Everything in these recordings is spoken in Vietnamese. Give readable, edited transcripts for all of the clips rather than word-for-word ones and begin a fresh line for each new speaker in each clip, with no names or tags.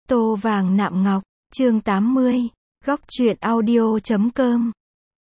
Tô vàng nạm ngọc, chương 80, góc truyện audio.com.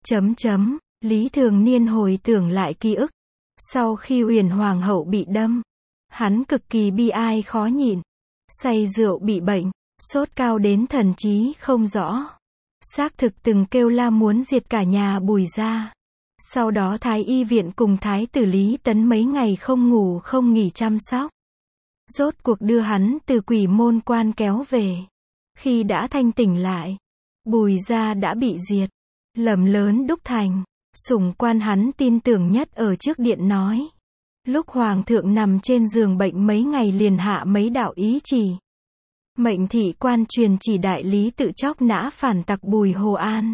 Lý Thường Niên hồi tưởng lại ký ức. Sau khi Uyển Hoàng hậu bị đâm, hắn cực kỳ bi ai khó nhịn. Say rượu bị bệnh, sốt cao đến thần trí không rõ. Xác thực từng kêu la muốn diệt cả nhà Bùi gia. Sau đó Thái y viện cùng Thái tử Lý Tấn mấy ngày không ngủ không nghỉ chăm sóc. Rốt cuộc đưa hắn từ Quỷ Môn Quan kéo về. Khi đã thanh tỉnh lại, Bùi gia đã bị diệt. Lầm lớn đúc thành. Sủng quan hắn tin tưởng nhất ở trước điện nói. Lúc Hoàng thượng nằm trên giường bệnh mấy ngày liền hạ mấy đạo ý chỉ. Mệnh thị quan truyền chỉ đại lý tự chóc nã phản tặc Bùi Hồ An.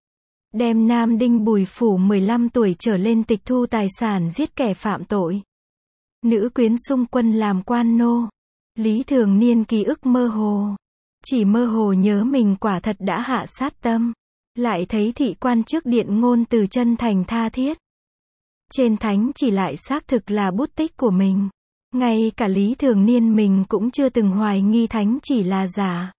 Đem Nam Đinh Bùi phủ 15 tuổi trở lên tịch thu tài sản giết kẻ phạm tội. Nữ quyến xung quân làm quan nô. Lý Thường Niên ký ức mơ hồ. Chỉ mơ hồ nhớ mình quả thật đã hạ sát tâm. Lại thấy thị quan trước điện ngôn từ chân thành tha thiết. Trên thánh chỉ lại xác thực là bút tích của mình. Ngay cả Lý Thường Niên mình cũng chưa từng hoài nghi thánh chỉ là giả.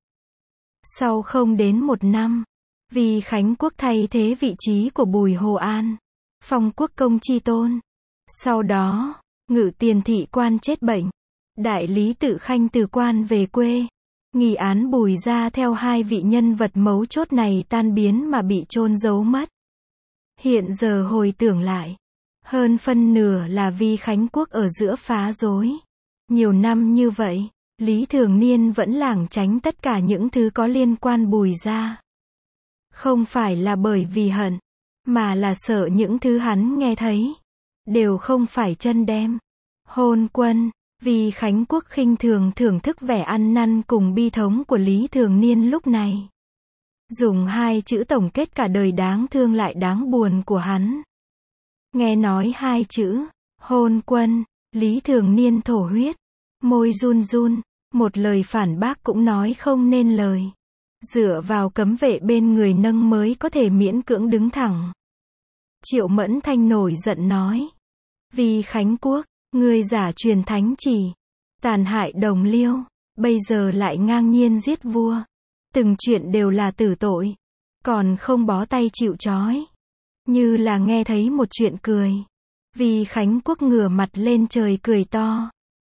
Sau không đến 1 năm, vì Khánh Quốc thay thế vị trí của Bùi Hồ An, phong quốc công chi tôn. Sau đó, Ngự Tiền thị quan chết bệnh. Đại lý tự khanh từ quan về quê. Nghi án Bùi gia theo hai vị nhân vật mấu chốt này tan biến mà bị chôn giấu mất. Hiện giờ hồi tưởng lại, hơn phân nửa là vì Khánh Quốc ở giữa phá rối. Nhiều năm như vậy, Lý Thường Niên vẫn lảng tránh tất cả những thứ có liên quan Bùi gia. Không phải là bởi vì hận, mà là sợ những thứ hắn nghe thấy đều không phải chân đem. Hôn quân, vì Khánh Quốc khinh thường thưởng thức vẻ ăn năn cùng bi thống của Lý Thường Niên lúc này. Dùng hai chữ tổng kết cả đời đáng thương lại đáng buồn của hắn. Nghe nói hai chữ, hôn quân, Lý Thường Niên thổ huyết. Môi run run, một lời phản bác cũng nói không nên lời. Dựa vào cấm vệ bên người nâng mới có thể miễn cưỡng đứng thẳng. Triệu Mẫn Thanh nổi giận nói. Vì Khánh Quốc, người giả truyền thánh chỉ, tàn hại đồng liêu, bây giờ lại ngang nhiên giết vua. Từng chuyện đều là tử tội, còn không bó tay chịu trói. Như là nghe thấy một chuyện cười. Vì Khánh Quốc ngửa mặt lên trời cười to.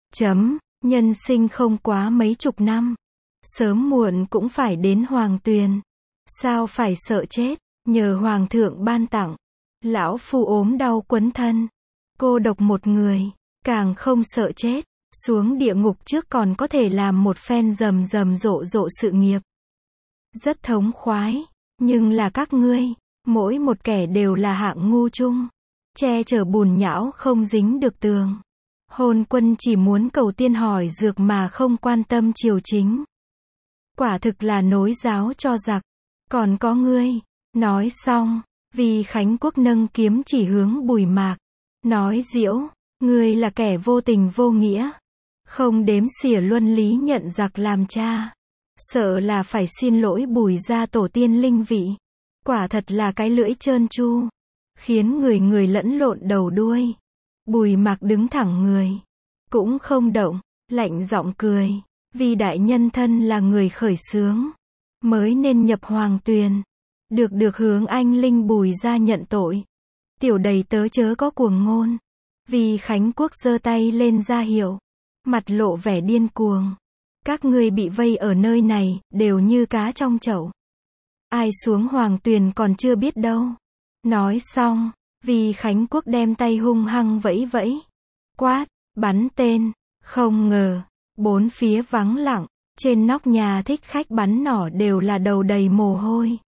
Nhân sinh không quá mấy chục năm. Sớm muộn cũng phải đến hoàng tuyền. Sao phải sợ chết, nhờ hoàng thượng ban tặng. Lão phu ốm đau quấn thân. Cô độc một người, càng không sợ chết. Xuống địa ngục trước còn có thể làm một phen rầm rầm rộ rộ sự nghiệp. Rất thống khoái, nhưng là các ngươi, mỗi một kẻ đều là hạng ngu chung. Che chở bùn nhão không dính được tường. Hôn quân chỉ muốn cầu tiên hỏi dược mà không quan tâm triều chính. Quả thực là nối giáo cho giặc. Còn có ngươi. Nói xong, vì Khánh Quốc nâng kiếm chỉ hướng Bùi Mạc. Nói diễu, ngươi là kẻ vô tình vô nghĩa. Không đếm xỉa luân lý nhận giặc làm cha. Sợ là phải xin lỗi Bùi gia tổ tiên linh vị. Quả thật là cái lưỡi trơn tru. Khiến người lẫn lộn đầu đuôi. Bùi Mạc đứng thẳng người. Cũng không động, lạnh giọng cười. Vì đại nhân thân là người khởi xướng. Mới nên nhập hoàng tuyền. Được hướng anh linh Bùi gia nhận tội. Tiểu đầy tớ chớ có cuồng ngôn. Vì Khánh Quốc giơ tay lên ra hiệu. Mặt lộ vẻ điên cuồng. Các ngươi bị vây ở nơi này, đều như cá trong chậu. Ai xuống hoàng tuyền còn chưa biết đâu. Nói xong, vì Khánh Quốc đem tay hung hăng vẫy vẫy. Quát, bắn tên. Không ngờ, bốn phía vắng lặng. Trên nóc nhà thích khách bắn nỏ đều là đầu đầy mồ hôi.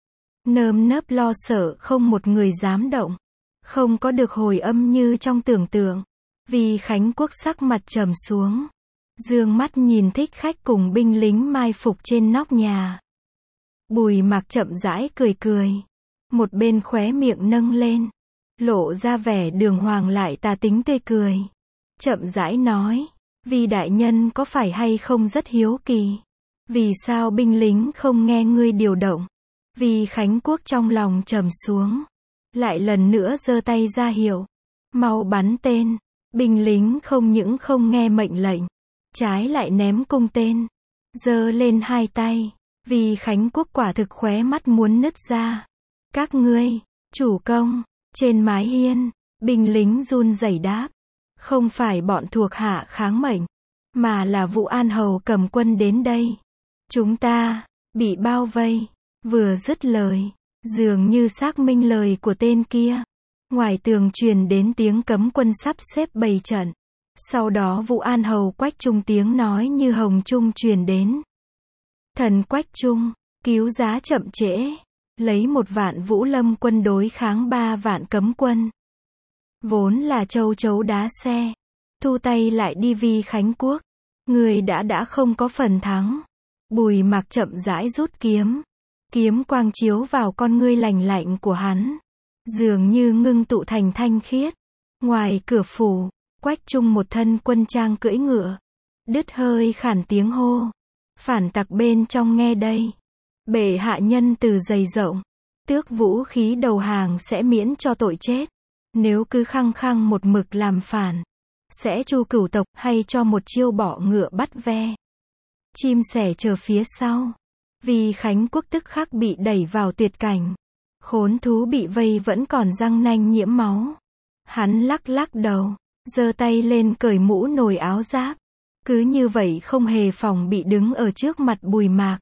Nơm nớp lo sợ không một người dám động. Không có được hồi âm như trong tưởng tượng. Vì Khánh Quốc sắc mặt trầm xuống. Dương mắt nhìn thích khách cùng binh lính mai phục trên nóc nhà. Bùi Mạc chậm rãi cười cười. Một bên khóe miệng nâng lên. Lộ ra vẻ đường hoàng lại tà tính tươi cười. Chậm rãi nói. Vì đại nhân có phải hay không rất hiếu kỳ. Vì sao binh lính không nghe ngươi điều động. Vì Khánh Quốc trong lòng trầm xuống. Lại lần nữa giơ tay ra hiệu. Mau bắn tên. Binh lính không những không nghe mệnh lệnh. Trái lại ném cung tên. giơ lên hai tay. Vì Khánh Quốc quả thực khóe mắt muốn nứt ra. Các ngươi, chủ công, trên mái hiên, binh lính run rẩy đáp. Không phải bọn thuộc hạ kháng mệnh, mà là Vũ An Hầu cầm quân đến đây. Chúng ta, bị bao vây. Vừa dứt lời, dường như xác minh lời của tên kia. Ngoài tường truyền đến tiếng cấm quân sắp xếp bày trận. Sau đó Vũ An Hầu Quách Trung tiếng nói như hồng trung truyền đến. Thần Quách Trung, cứu giá chậm trễ. Lấy 1.000.000 Vũ Lâm quân đối kháng 3.000.000 cấm quân. Vốn là châu chấu đá xe. Thu tay lại đi vì Khánh Quốc. Người đã không có phần thắng. Bùi Mạc chậm rãi rút kiếm. Kiếm quang chiếu vào con ngươi lành lạnh của hắn. Dường như ngưng tụ thành thanh khiết. Ngoài cửa phủ, Quách Trung một thân quân trang cưỡi ngựa. Đứt hơi khản tiếng hô. Phản tặc bên trong nghe đây. Bệ hạ nhân từ dày rộng. Tước vũ khí đầu hàng sẽ miễn cho tội chết. Nếu cứ khăng khăng một mực làm phản. Sẽ tru cửu tộc hay cho một chiêu bỏ ngựa bắt ve. Chim sẻ chờ phía sau. Vì Khánh Quốc tức khắc bị đẩy vào tuyệt cảnh. Khốn thú bị vây vẫn còn răng nanh nhiễm máu. Hắn lắc lắc đầu, giơ tay lên cởi mũ nồi áo giáp. Cứ như vậy không hề phòng bị đứng ở trước mặt Bùi Mạc.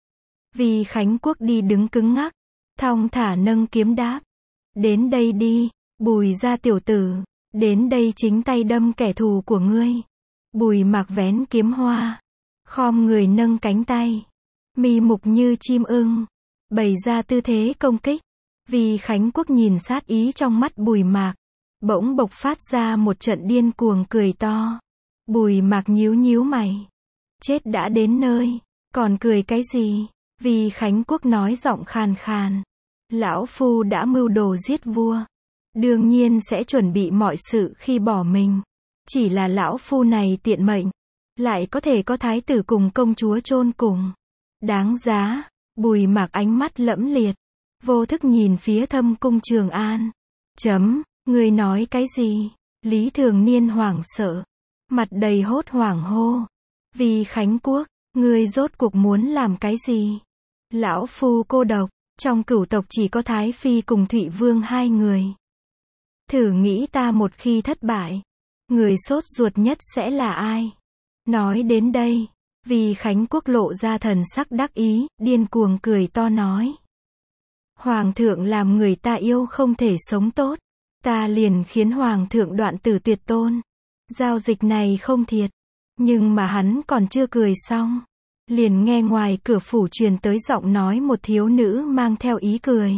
Vì Khánh Quốc đi đứng cứng ngắc, thong thả nâng kiếm đáp. Đến đây đi, Bùi gia tiểu tử, đến đây chính tay đâm kẻ thù của ngươi. Bùi Mạc vén kiếm hoa, khom người nâng cánh tay, mi mục như chim ưng, bày ra tư thế công kích. Vì Khánh Quốc nhìn sát ý trong mắt Bùi Mạc, bỗng bộc phát ra một trận điên cuồng cười to. Bùi Mạc nhíu nhíu mày. Chết đã đến nơi, còn cười cái gì? Vì Khánh Quốc nói giọng khàn khàn. Lão phu đã mưu đồ giết vua. Đương nhiên sẽ chuẩn bị mọi sự khi bỏ mình. Chỉ là lão phu này tiện mệnh. Lại có thể có thái tử cùng công chúa chôn cùng. Đáng giá. Bùi Mạc ánh mắt lẫm liệt. Vô thức nhìn phía Thâm cung Trường An. Người nói cái gì? Lý Thường Niên hoảng sợ. Mặt đầy hốt hoảng hô. Vì Khánh Quốc, ngươi rốt cuộc muốn làm cái gì? Lão phu cô độc, trong cửu tộc chỉ có Thái Phi cùng Thụy Vương hai người. Thử nghĩ ta một khi thất bại, người sốt ruột nhất sẽ là ai? Nói đến đây, Vì Khánh Quốc lộ ra thần sắc đắc ý, điên cuồng cười to nói. Hoàng thượng làm người ta yêu không thể sống tốt, ta liền khiến Hoàng thượng đoạn tử tuyệt tôn. Giao dịch này không thiệt. Nhưng mà hắn còn chưa cười xong, liền nghe ngoài cửa phủ truyền tới giọng nói một thiếu nữ mang theo ý cười.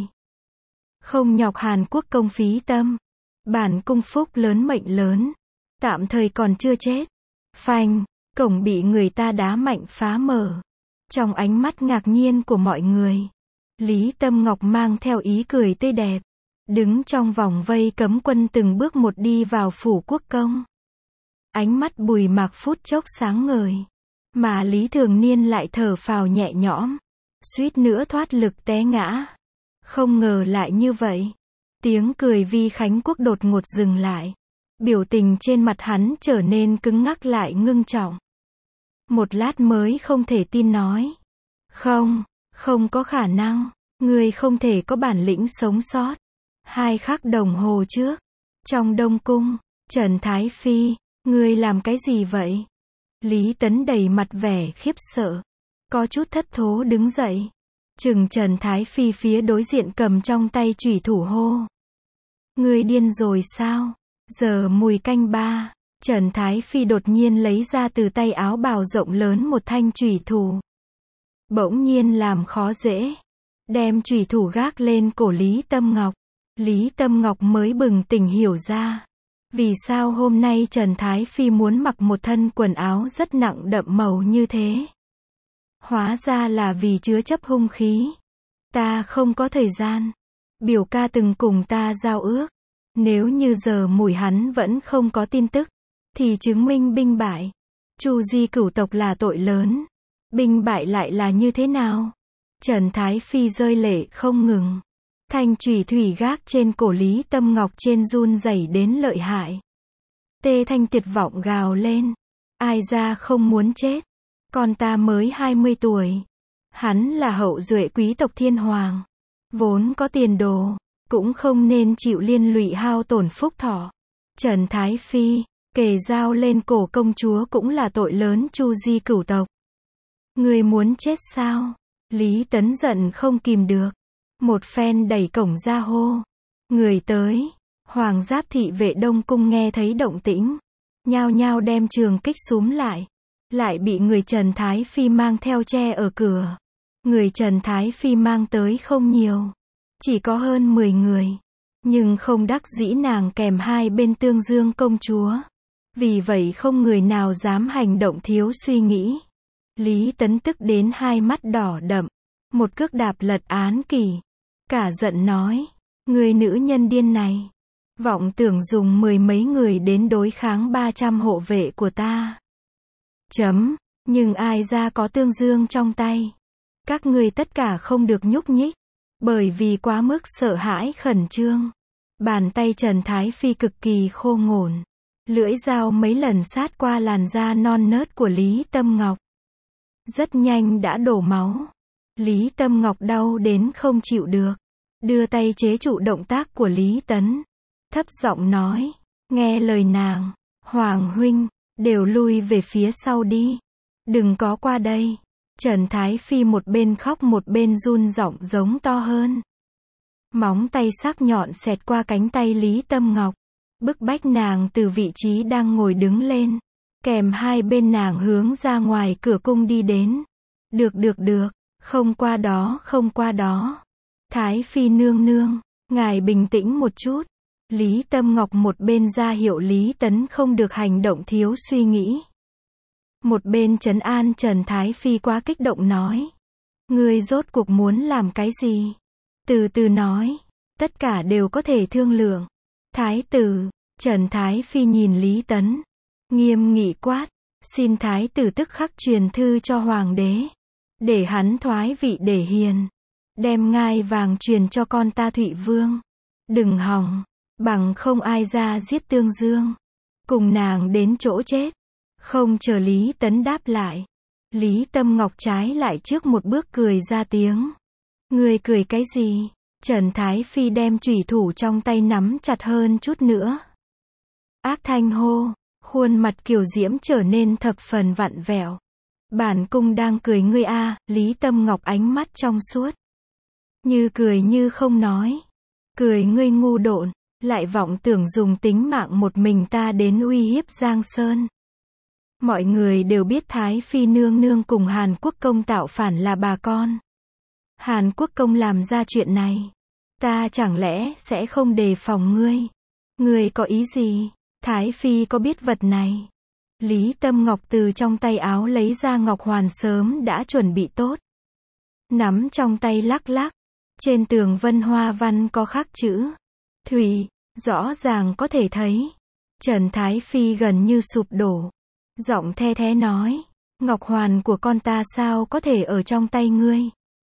Không nhọc Hàn Quốc công phí tâm. Bản cung phúc lớn mệnh lớn. Tạm thời còn chưa chết. Phanh, cổng bị người ta đá mạnh phá mở. Trong ánh mắt ngạc nhiên của mọi người, Lý Tâm Ngọc mang theo ý cười tươi đẹp, đứng trong vòng vây cấm quân từng bước một đi vào phủ quốc công. Ánh mắt Bùi Mạc phút chốc sáng ngời, mà Lý Thường Niên lại thở phào nhẹ nhõm, suýt nữa thoát lực té ngã. Không ngờ lại như vậy. Tiếng cười Vi Khánh Quốc đột ngột dừng lại. Biểu tình trên mặt hắn trở nên cứng ngắc lại ngưng trọng. Một lát mới không thể tin nói. Không có khả năng. Ngươi không thể có bản lĩnh sống sót. 2 khắc đồng hồ trước, trong Đông Cung, Trần Thái Phi, ngươi làm cái gì vậy? Lý Tấn đầy mặt vẻ khiếp sợ, có chút thất thố đứng dậy, chừng Trần Thái Phi phía đối diện cầm trong tay chủy thủ hô. Ngươi điên rồi sao? Giờ mùi canh 3, Trần Thái Phi đột nhiên lấy ra từ tay áo bào rộng lớn một thanh chủy thủ. Bỗng nhiên làm khó dễ, đem chủy thủ gác lên cổ Lý Tâm Ngọc. Lý Tâm Ngọc mới bừng tỉnh hiểu ra, vì sao hôm nay Trần Thái Phi muốn mặc một thân quần áo rất nặng đậm màu như thế. Hóa ra là vì chứa chấp hung khí. Ta không có thời gian. Biểu ca từng cùng ta giao ước. Nếu như giờ mùi hắn vẫn không có tin tức, thì chứng minh binh bại. Chu di cửu tộc là tội lớn. Binh bại lại là như thế nào? Trần Thái Phi rơi lệ không ngừng. Thanh chủy thủy gác trên cổ Lý Tâm Ngọc trên run rẩy đến lợi hại. Tê Thanh tuyệt vọng gào lên. Ai ra không muốn chết. Con ta mới 20 tuổi. Hắn là hậu duệ quý tộc thiên hoàng. Vốn có tiền đồ, cũng không nên chịu liên lụy hao tổn phúc thọ. Trần Thái Phi, kề dao lên cổ công chúa cũng là tội lớn chu di cửu tộc. Người muốn chết sao? Lý Tấn giận không kìm được. Một phen đẩy cổng ra hô. Người tới. Hoàng giáp thị vệ Đông Cung nghe thấy động tĩnh. Nhao nhao đem trường kích xúm lại. Lại bị người Trần Thái Phi mang theo che ở cửa. Người Trần Thái Phi mang tới không nhiều. Chỉ có hơn 10 người. Nhưng không đắc dĩ nàng kèm hai bên tương dương công chúa. Vì vậy không người nào dám hành động thiếu suy nghĩ. Lý Tấn tức đến hai mắt đỏ đậm. Một cước đạp lật án kỷ. Cả giận nói. Người nữ nhân điên này. Vọng tưởng dùng 10 mấy người đến đối kháng 300 hộ vệ của ta. Nhưng ai ra có tương dương trong tay. Các ngươi tất cả không được nhúc nhích. Bởi vì quá mức sợ hãi khẩn trương. Bàn tay Trần Thái Phi cực kỳ khô ngổn. Lưỡi dao mấy lần sát qua làn da non nớt của Lý Tâm Ngọc. Rất nhanh đã đổ máu. Lý Tâm Ngọc đau đến không chịu được. Đưa tay chế trụ động tác của Lý Tấn. Thấp giọng nói. Nghe lời nàng. Hoàng huynh, đều lui về phía sau đi. Đừng có qua đây. Trần Thái Phi một bên khóc một bên run giọng giống to hơn. Móng tay sắc nhọn xẹt qua cánh tay Lý Tâm Ngọc. Bức bách nàng từ vị trí đang ngồi đứng lên. Kèm hai bên nàng hướng ra ngoài cửa cung đi đến. Được. Không qua đó. Thái Phi nương nương. Ngài bình tĩnh một chút. Lý Tâm Ngọc một bên ra hiệu Lý Tấn không được hành động thiếu suy nghĩ. Một bên trấn an Trần Thái Phi quá kích động nói. Ngươi rốt cuộc muốn làm cái gì? Từ từ nói. Tất cả đều có thể thương lượng. Thái tử. Trần Thái Phi nhìn Lý Tấn. Nghiêm nghị quát. Xin Thái tử tức khắc truyền thư cho Hoàng đế. Để hắn thoái vị để hiền. Đem ngai vàng truyền cho con ta Thụy Vương. Đừng hòng. Bằng không ai ra giết Tương Dương. Cùng nàng đến chỗ chết. Không chờ Lý Tấn đáp lại. Lý Tâm Ngọc trái lại trước một bước cười ra tiếng. Ngươi cười cái gì? Trần Thái Phi đem chủy thủ trong tay nắm chặt hơn chút nữa. Ác thanh hô. Khuôn mặt kiều diễm trở nên thập phần vặn vẹo. Bản cung đang cười ngươi a. Lý Tâm Ngọc ánh mắt trong suốt. Như cười như không nói. Cười ngươi ngu độn. Lại vọng tưởng dùng tính mạng một mình ta đến uy hiếp Giang Sơn. Mọi người đều biết Thái Phi nương nương cùng Hàn Quốc công tạo phản là bà con. Hàn Quốc công làm ra chuyện này. Ta chẳng lẽ sẽ không đề phòng ngươi? Ngươi có ý gì? Thái Phi có biết vật này? Lý Tâm Ngọc từ trong tay áo lấy ra ngọc hoàn sớm đã chuẩn bị tốt. Nắm trong tay lắc lắc. Trên tường vân hoa văn có khắc chữ. Thủy, rõ ràng có thể thấy. Trần Thái Phi gần như sụp đổ. Giọng the thé nói. Ngọc hoàn của con ta sao có thể ở trong tay ngươi?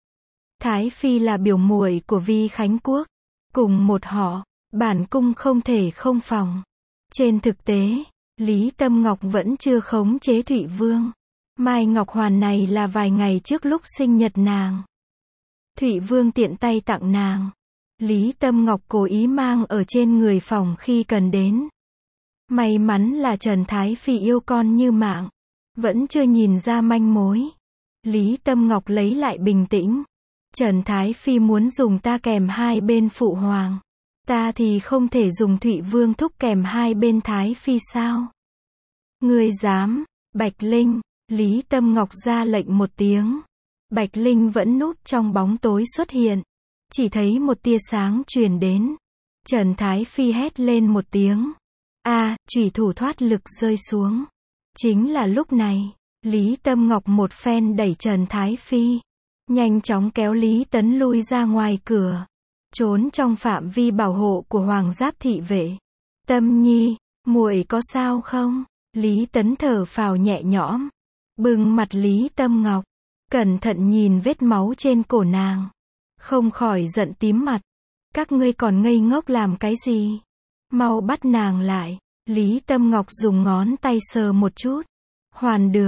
Thái Phi là biểu muội của Vi Khánh Quốc. Cùng một họ, bản cung không thể không phòng. Trên thực tế, Lý Tâm Ngọc vẫn chưa khống chế Thụy Vương. Mai ngọc hoàn này là vài ngày trước lúc sinh nhật nàng. Thụy Vương tiện tay tặng nàng. Lý Tâm Ngọc cố ý mang ở trên người phòng khi cần đến. May mắn là Trần Thái Phi yêu con như mạng. Vẫn chưa nhìn ra manh mối. Lý Tâm Ngọc lấy lại bình tĩnh. Trần Thái Phi muốn dùng ta kèm hai bên phụ hoàng. Ta thì không thể dùng Thụy Vương thúc kèm hai bên Thái Phi sao? Ngươi dám? Bạch Linh. Lý Tâm Ngọc ra lệnh một tiếng. Bạch Linh vẫn núp trong bóng tối xuất hiện. Chỉ thấy một tia sáng truyền đến. Trần Thái Phi hét lên một tiếng. Chủy thủ thoát lực rơi xuống. Chính là lúc này, Lý Tâm Ngọc một phen đẩy Trần Thái Phi. Nhanh chóng kéo Lý Tấn lui ra ngoài cửa. Trốn trong phạm vi bảo hộ của Hoàng giáp thị vệ. Tâm nhi, muội có sao không? Lý Tấn thở phào nhẹ nhõm. Bừng mặt Lý Tâm Ngọc. Cẩn thận nhìn vết máu trên cổ nàng. Không khỏi giận tím mặt. Các ngươi còn ngây ngốc làm cái gì? Mau bắt nàng lại. Lý Tâm Ngọc dùng ngón tay sờ một chút. Hoàn được.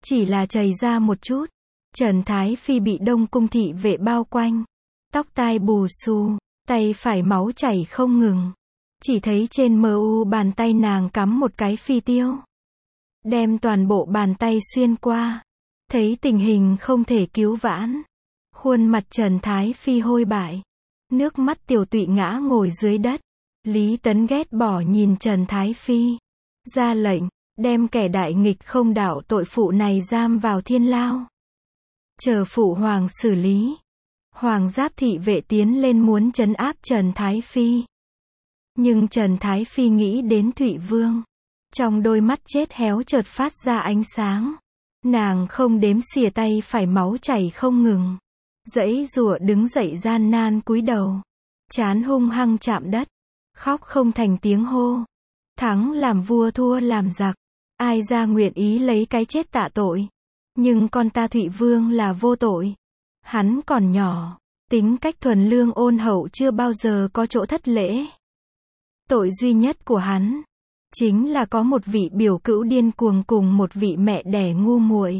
chỉ là chảy ra một chút. Trần Thái Phi bị Đông Cung thị vệ bao quanh, tóc tai bù xù, tay phải máu chảy không ngừng. Chỉ thấy trên bàn tay nàng cắm một cái phi tiêu, đem toàn bộ bàn tay xuyên qua. Thấy tình hình không thể cứu vãn, khuôn mặt Trần Thái Phi hôi bại, nước mắt tiểu tụy ngã ngồi dưới đất. Lý Tấn ghét bỏ nhìn Trần Thái Phi, ra lệnh, đem kẻ đại nghịch không đạo tội phụ này giam vào thiên lao. Chờ phụ hoàng xử lý. Hoàng giáp thị vệ tiến lên muốn trấn áp Trần Thái Phi. Nhưng Trần Thái Phi nghĩ đến Thụy Vương. Trong đôi mắt chết héo chợt phát ra ánh sáng. Nàng không đếm xỉa tay phải máu chảy không ngừng. Giãy giụa đứng dậy gian nan cúi đầu. Trán hung hăng chạm đất. Khóc không thành tiếng hô. Thắng làm vua thua làm giặc. Ai ra nguyện ý lấy cái chết tạ tội. Nhưng con ta Thụy Vương là vô tội. Hắn còn nhỏ. Tính cách thuần lương ôn hậu chưa bao giờ có chỗ thất lễ. Tội duy nhất của hắn chính là có một vị biểu cữu điên cuồng cùng một vị mẹ đẻ ngu muội.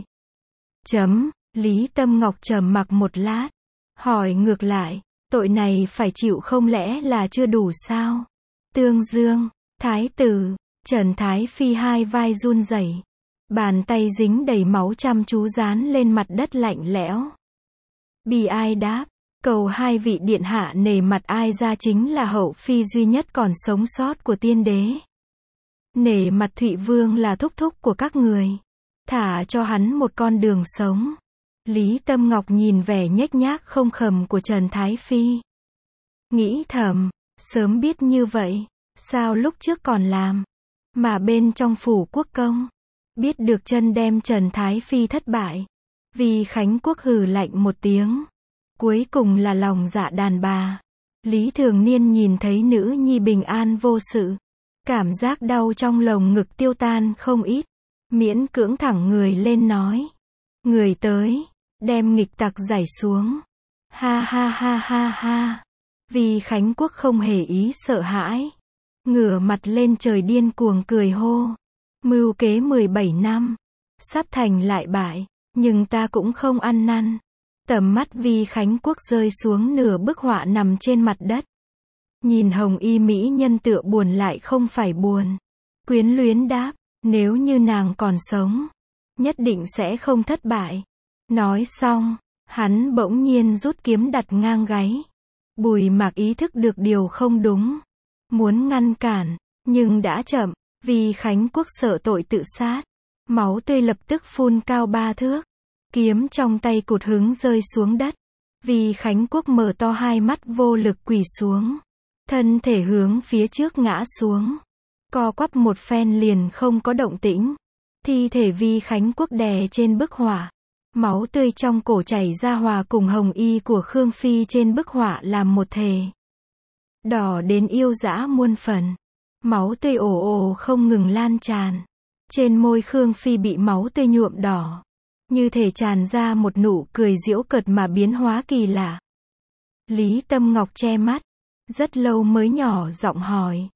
Lý Tâm Ngọc trầm mặc một lát, hỏi ngược lại, tội này phải chịu không lẽ là chưa đủ sao? Tương Dương, Thái tử, Trần Thái Phi hai vai run rẩy, bàn tay dính đầy máu chăm chú dán lên mặt đất lạnh lẽo. Bi ai đáp, cầu hai vị điện hạ nể mặt ai ra chính là hậu phi duy nhất còn sống sót của tiên đế. Nể mặt Thụy Vương là thúc thúc của các người. Thả cho hắn một con đường sống. Lý Tâm Ngọc nhìn vẻ nhếch nhác không khầm của Trần Thái Phi. Nghĩ thầm, sớm biết như vậy, sao lúc trước còn làm. Mà bên trong phủ quốc công, biết được chân đem Trần Thái Phi thất bại. Vì Khánh Quốc hừ lạnh một tiếng. Cuối cùng là lòng dạ đàn bà. Lý Thường Niên nhìn thấy nữ nhi bình an vô sự. Cảm giác đau trong lồng ngực tiêu tan không ít. Miễn cưỡng thẳng người lên nói. Người tới, đem nghịch tặc giải xuống. Ha ha ha ha ha. Vì Khánh Quốc không hề ý sợ hãi. Ngửa mặt lên trời điên cuồng cười hô. Mưu kế 17 năm. Sắp thành lại bại. Nhưng ta cũng không ăn năn. Tầm mắt Vi Khánh Quốc rơi xuống nửa bức họa nằm trên mặt đất. Nhìn hồng y mỹ nhân tựa buồn lại không phải buồn. Quyến luyến đáp, nếu như nàng còn sống, nhất định sẽ không thất bại. Nói xong, hắn bỗng nhiên rút kiếm đặt ngang gáy. Bùi Mạc ý thức được điều không đúng. Muốn ngăn cản, nhưng đã chậm, vì Khánh Quốc sợ tội tự sát. Máu tươi lập tức phun cao 3 thước. Kiếm trong tay cụt hứng rơi xuống đất. Vì Khánh Quốc mở to hai mắt vô lực quỳ xuống. Thân thể hướng phía trước ngã xuống. Co quắp một phen liền không có động tĩnh. Thi thể Vi Khánh Quốc đè trên bức họa. Máu tươi trong cổ chảy ra hòa cùng hồng y của Khương Phi trên bức họa làm một thể. Đỏ đến yêu dã muôn phần. Máu tươi ồ ồ không ngừng lan tràn. Trên môi Khương Phi bị máu tươi nhuộm đỏ. Như thể tràn ra một nụ cười giễu cợt mà biến hóa kỳ lạ. Lý Tâm Ngọc che mắt. Rất lâu mới nhỏ giọng hỏi.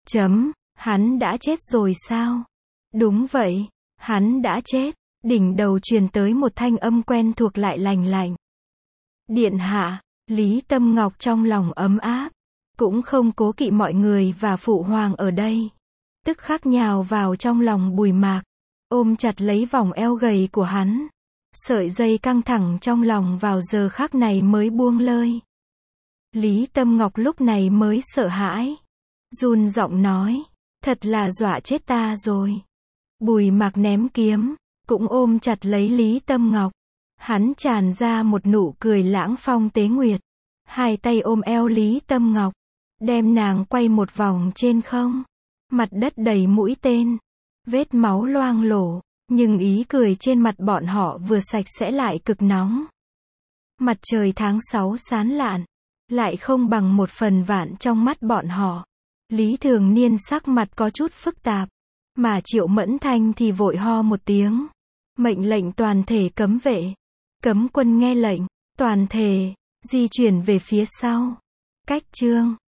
Hắn đã chết rồi sao? Đúng vậy, hắn đã chết. Đỉnh đầu truyền tới một thanh âm quen thuộc lại lành lạnh. Điện hạ, Lý Tâm Ngọc trong lòng ấm áp. Cũng không cố kỵ mọi người và phụ hoàng ở đây. Tức khắc nhào vào trong lòng Bùi Mạc. Ôm chặt lấy vòng eo gầy của hắn. Sợi dây căng thẳng trong lòng vào giờ khắc này mới buông lơi. Lý Tâm Ngọc lúc này mới sợ hãi. Run giọng nói. Thật là dọa chết ta rồi. Bùi Mạc ném kiếm. Cũng ôm chặt lấy Lý Tâm Ngọc. Hắn tràn ra một nụ cười lãng phong tế nguyệt. Hai tay ôm eo Lý Tâm Ngọc. Đem nàng quay một vòng trên không. Mặt đất đầy mũi tên. Vết máu loang lổ. Nhưng ý cười trên mặt bọn họ vừa sạch sẽ lại cực nóng. Mặt trời tháng 6 sáng lạn. Lại không bằng 1/1000 trong mắt bọn họ. Lý Thường Niên sắc mặt có chút phức tạp. Mà Triệu Mẫn Thanh thì vội ho một tiếng. Mệnh lệnh toàn thể cấm vệ. Cấm quân nghe lệnh. Toàn thể di chuyển về phía sau. Cách chương